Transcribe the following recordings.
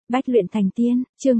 Bách luyện thành tiên, chương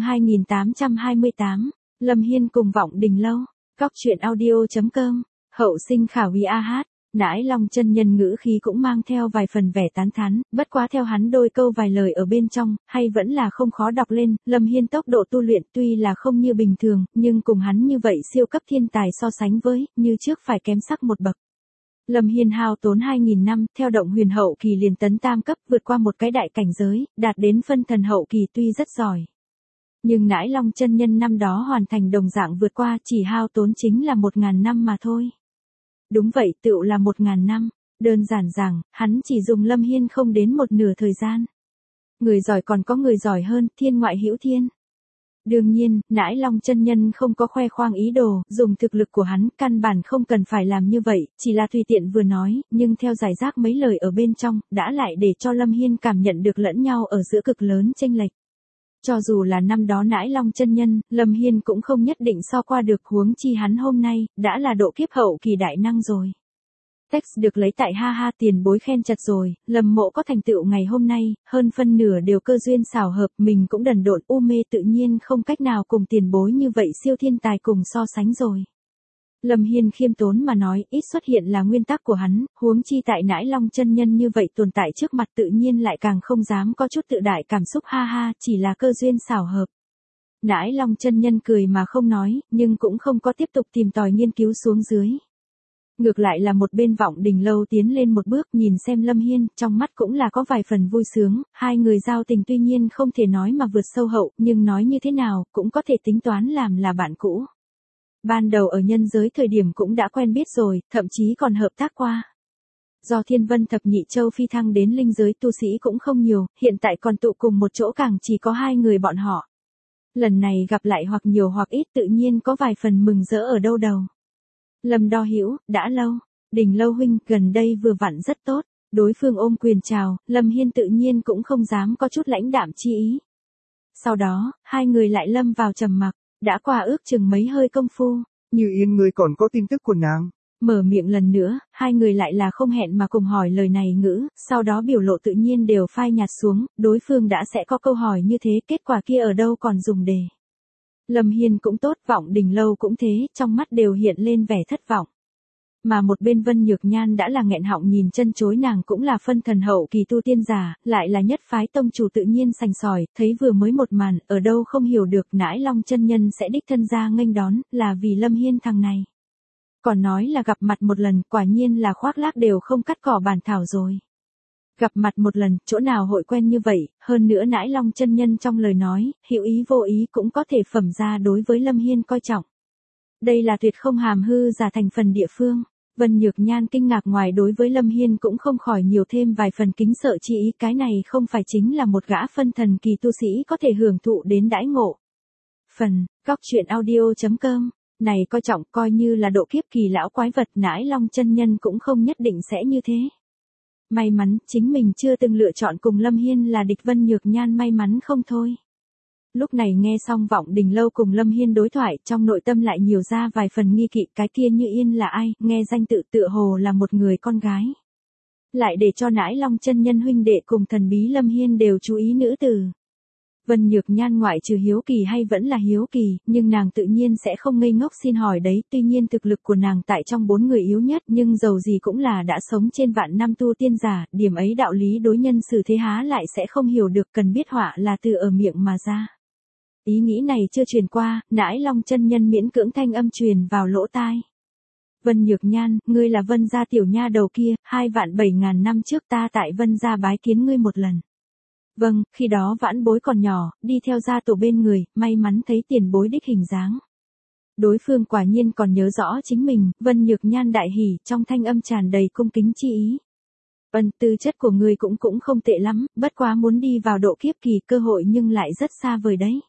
2828, Lâm Hiên cùng Vọng Đình Lâu, Góc truyện audio.com, hậu sinh khảo uy a hát, Nãi Long chân nhân ngữ khí cũng mang theo vài phần vẻ tán thán, bất quá theo hắn đôi câu vài lời ở bên trong, hay vẫn là không khó đọc lên, Lâm Hiên tốc độ tu luyện tuy là không như bình thường, nhưng cùng hắn như vậy siêu cấp thiên tài so sánh với, như trước phải kém sắc một bậc. Lâm Hiên hao tốn 2.000 năm, theo động huyền hậu kỳ liền tấn tam cấp, vượt qua một cái đại cảnh giới, đạt đến phân thần hậu kỳ tuy rất giỏi. Nhưng Nãi Long chân nhân năm đó hoàn thành đồng dạng vượt qua, chỉ hao tốn chính là 1.000 năm mà thôi. Đúng vậy, tựu là 1.000 năm, đơn giản rằng, hắn chỉ dùng Lâm Hiên không đến một nửa thời gian. Người giỏi còn có người giỏi hơn, thiên ngoại hữu thiên. Đương nhiên, Nãi Long chân nhân không có khoe khoang ý đồ, dùng thực lực của hắn, căn bản không cần phải làm như vậy, chỉ là tùy tiện vừa nói, nhưng theo giải rác mấy lời ở bên trong, đã lại để cho Lâm Hiên cảm nhận được lẫn nhau ở giữa cực lớn chênh lệch. Cho dù là năm đó Nãi Long chân nhân, Lâm Hiên cũng không nhất định so qua được, huống chi hắn hôm nay, đã là độ kiếp hậu kỳ đại năng rồi. Text được lấy tại ha ha tiền bối khen chật rồi, Lâm Mộ có thành tựu ngày hôm nay, hơn phân nửa đều cơ duyên xảo hợp, mình cũng đần độn u mê tự nhiên không cách nào cùng tiền bối như vậy siêu thiên tài cùng so sánh rồi. Lâm Hiên khiêm tốn mà nói, ít xuất hiện là nguyên tắc của hắn, huống chi tại Nãi Long chân nhân như vậy tồn tại trước mặt tự nhiên lại càng không dám có chút tự đại cảm xúc ha ha, chỉ là cơ duyên xảo hợp. Nãi Long chân nhân cười mà không nói, nhưng cũng không có tiếp tục tìm tòi nghiên cứu xuống dưới. Ngược lại là một bên Vọng Đình Lâu tiến lên một bước nhìn xem Lâm Hiên, trong mắt cũng là có vài phần vui sướng, hai người giao tình tuy nhiên không thể nói mà vượt sâu hậu, nhưng nói như thế nào, cũng có thể tính toán làm là bạn cũ. Ban đầu ở nhân giới thời điểm cũng đã quen biết rồi, thậm chí còn hợp tác qua. Do Thiên Vân Thập Nhị Châu phi thăng đến linh giới tu sĩ cũng không nhiều, hiện tại còn tụ cùng một chỗ càng chỉ có hai người bọn họ. Lần này gặp lại hoặc nhiều hoặc ít tự nhiên có vài phần mừng rỡ ở đâu đầu. Lâm Đo Hữu, đã lâu, Đình Lâu huynh, gần đây vừa vặn rất tốt, đối phương ôm quyền chào, Lâm Hiên tự nhiên cũng không dám có chút lãnh đạm chi ý. Sau đó, hai người lại lâm vào trầm mặc, đã qua ước chừng mấy hơi công phu. Như Yên ngươi còn có tin tức của nàng. Mở miệng lần nữa, hai người lại là không hẹn mà cùng hỏi lời này ngữ, sau đó biểu lộ tự nhiên đều phai nhạt xuống, đối phương đã sẽ có câu hỏi như thế, kết quả kia ở đâu còn dùng để. Lâm Hiên cũng tốt, Vọng Đình Lâu cũng thế, trong mắt đều hiện lên vẻ thất vọng. Mà một bên Vân Nhược Nhan đã là nghẹn họng nhìn chân chối, nàng cũng là phân thần hậu kỳ tu tiên giả, lại là nhất phái tông chủ tự nhiên sành sỏi, thấy vừa mới một màn, ở đâu không hiểu được Nãi Long chân nhân sẽ đích thân ra nghênh đón, là vì Lâm Hiên thằng này. Còn nói là gặp mặt một lần, quả nhiên là khoác lác đều không cắt cỏ bản thảo rồi. Gặp mặt một lần, chỗ nào hội quen như vậy, hơn nữa Nãi Long chân nhân trong lời nói, hữu ý vô ý cũng có thể phẩm ra đối với Lâm Hiên coi trọng. Đây là tuyệt không hàm hư giả thành phần địa phương. Vân Nhược Nhan kinh ngạc, ngoài đối với Lâm Hiên cũng không khỏi nhiều thêm vài phần kính sợ chi ý, cái này không phải chính là một gã phân thần kỳ tu sĩ có thể hưởng thụ đến đãi ngộ. Phần, Góc truyện audio.com, này coi trọng coi như là độ kiếp kỳ lão quái vật, Nãi Long chân nhân cũng không nhất định sẽ như thế. May mắn, chính mình chưa từng lựa chọn cùng Lâm Hiên là địch, Vân Nhược Nhan may mắn không thôi. Lúc này nghe xong Vọng Đình Lâu cùng Lâm Hiên đối thoại, trong nội tâm lại nhiều ra vài phần nghi kỵ, cái kia Như Yên là ai, nghe danh tự tựa hồ là một người con gái. Lại để cho Nãi Long chân nhân huynh đệ cùng thần bí Lâm Hiên đều chú ý nữ tử. Vân Nhược Nhan ngoại trừ hiếu kỳ hay vẫn là hiếu kỳ, nhưng nàng tự nhiên sẽ không ngây ngốc xin hỏi đấy, tuy nhiên thực lực của nàng tại trong 4 người yếu nhất, nhưng dầu gì cũng là đã sống trên vạn năm tu tiên giả, điểm ấy đạo lý đối nhân xử thế há lại sẽ không hiểu được, cần biết họa là từ ở miệng mà ra. Ý nghĩ này chưa truyền qua, Nãi Long chân nhân miễn cưỡng thanh âm truyền vào lỗ tai. Vân Nhược Nhan, ngươi là Vân gia tiểu nha đầu kia, 2.700.000 năm trước ta tại Vân gia bái kiến ngươi một lần. Vâng, khi đó vãn bối còn nhỏ, đi theo gia tổ bên người, may mắn thấy tiền bối đích hình dáng. Đối phương quả nhiên còn nhớ rõ chính mình, Vân Nhược Nhan đại hỉ, trong thanh âm tràn đầy cung kính chi ý. Vân, tư chất của ngươi cũng không tệ lắm, bất quá muốn đi vào độ kiếp kỳ cơ hội nhưng lại rất xa vời đấy.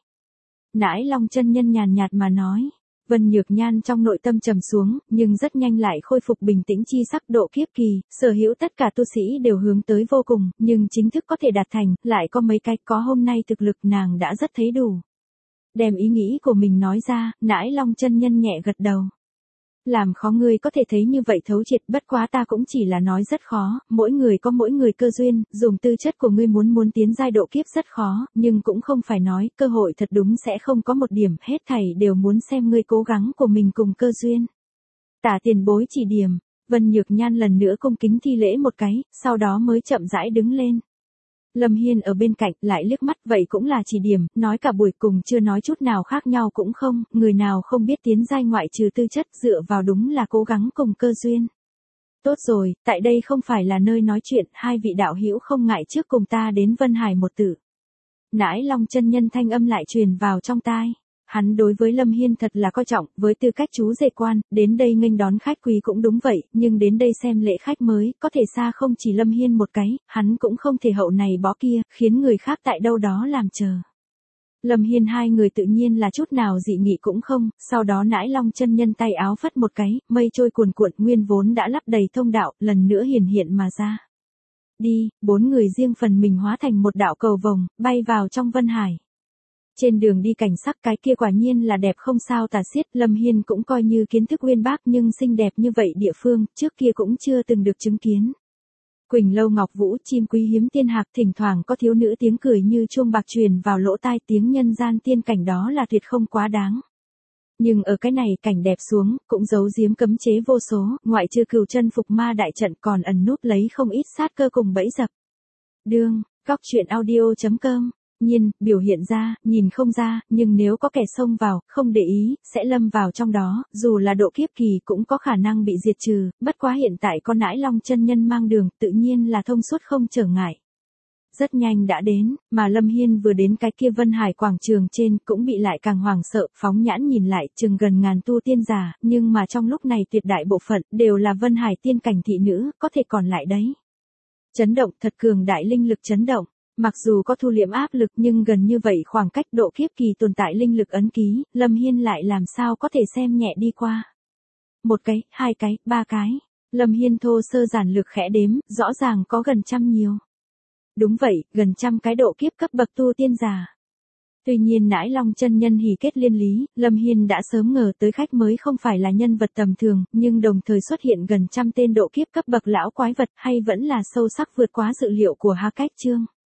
Nãi Long chân nhân nhàn nhạt mà nói. Vân Nhược Nhan trong nội tâm trầm xuống, nhưng rất nhanh lại khôi phục bình tĩnh chi sắc, độ kiếp kỳ, sở hữu tất cả tu sĩ đều hướng tới vô cùng, nhưng chính thức có thể đạt thành, lại có mấy cái, có hôm nay thực lực nàng đã rất thấy đủ. Đem ý nghĩ của mình nói ra, Nãi Long chân nhân nhẹ gật đầu. Làm khó ngươi có thể thấy như vậy thấu triệt, bất quá ta cũng chỉ là nói rất khó, mỗi người có mỗi người cơ duyên, dùng tư chất của ngươi muốn tiến giai độ kiếp rất khó, nhưng cũng không phải nói, cơ hội thật đúng sẽ không có một điểm, hết thảy đều muốn xem ngươi cố gắng của mình cùng cơ duyên. Tả tiền bối chỉ điểm, Vân Nhược Nhan lần nữa cung kính thi lễ một cái, sau đó mới chậm rãi đứng lên. Lâm Hiên ở bên cạnh lại liếc mắt, vậy cũng là chỉ điểm, nói cả buổi cùng chưa nói chút nào khác nhau cũng không, người nào không biết tiến giai ngoại trừ tư chất dựa vào đúng là cố gắng cùng cơ duyên. Tốt rồi, tại đây không phải là nơi nói chuyện, hai vị đạo hữu không ngại trước cùng ta đến Vân Hải một tử. Nãi Long chân nhân thanh âm lại truyền vào trong tai. Hắn đối với Lâm Hiên thật là coi trọng, với tư cách chú rể quan, đến đây nghênh đón khách quý cũng đúng vậy, nhưng đến đây xem lễ khách mới, có thể xa không chỉ Lâm Hiên một cái, hắn cũng không thể hậu này bó kia, khiến người khác tại đâu đó làm chờ. Lâm Hiên hai người tự nhiên là chút nào dị nghị cũng không, sau đó Nãi Long chân nhân tay áo phất một cái, mây trôi cuồn cuộn nguyên vốn đã lấp đầy thông đạo, lần nữa hiển hiện mà ra. Đi, bốn người riêng phần mình hóa thành một đạo cầu vồng, bay vào trong Vân Hải. Trên đường đi cảnh sắc cái kia quả nhiên là đẹp không sao tả xiết, Lâm Hiên cũng coi như kiến thức uyên bác nhưng xinh đẹp như vậy địa phương, trước kia cũng chưa từng được chứng kiến. Quỳnh lâu ngọc vũ, chim quý hiếm tiên hạc, thỉnh thoảng có thiếu nữ tiếng cười như chuông bạc truyền vào lỗ tai, tiếng nhân gian tiên cảnh đó là tuyệt không quá đáng. Nhưng ở cái này cảnh đẹp xuống, cũng giấu giếm cấm chế vô số, ngoại trừ Cửu Chân Phục Ma đại trận còn ẩn núp lấy không ít sát cơ cùng bẫy dập. Đương, góc truyện audio.com nhiên, biểu hiện ra, nhìn không ra, nhưng nếu có kẻ xông vào, không để ý, sẽ lâm vào trong đó, dù là độ kiếp kỳ cũng có khả năng bị diệt trừ, bất quá hiện tại con Nãi Long chân nhân mang đường, tự nhiên là thông suốt không trở ngại. Rất nhanh đã đến, mà Lâm Hiên vừa đến cái kia Vân Hải quảng trường trên, cũng bị lại càng hoảng sợ, phóng nhãn nhìn lại, chừng gần ngàn tu tiên giả, nhưng mà trong lúc này tuyệt đại bộ phận, đều là Vân Hải tiên cảnh thị nữ, có thể còn lại đấy. Chấn động, thật cường đại linh lực chấn động. Mặc dù có thu liễm áp lực nhưng gần như vậy khoảng cách độ kiếp kỳ tồn tại linh lực ấn ký, Lâm Hiên lại làm sao có thể xem nhẹ đi qua. Một cái, hai cái, ba cái. Lâm Hiên thô sơ giản lược khẽ đếm, rõ ràng có gần trăm nhiều. Đúng vậy, gần trăm cái độ kiếp cấp bậc tu tiên giả. Tuy nhiên Nãi Long chân nhân hỉ kết liên lý, Lâm Hiên đã sớm ngờ tới khách mới không phải là nhân vật tầm thường, nhưng đồng thời xuất hiện gần trăm tên độ kiếp cấp bậc lão quái vật hay vẫn là sâu sắc vượt quá dự liệu của Ha Cách Trương.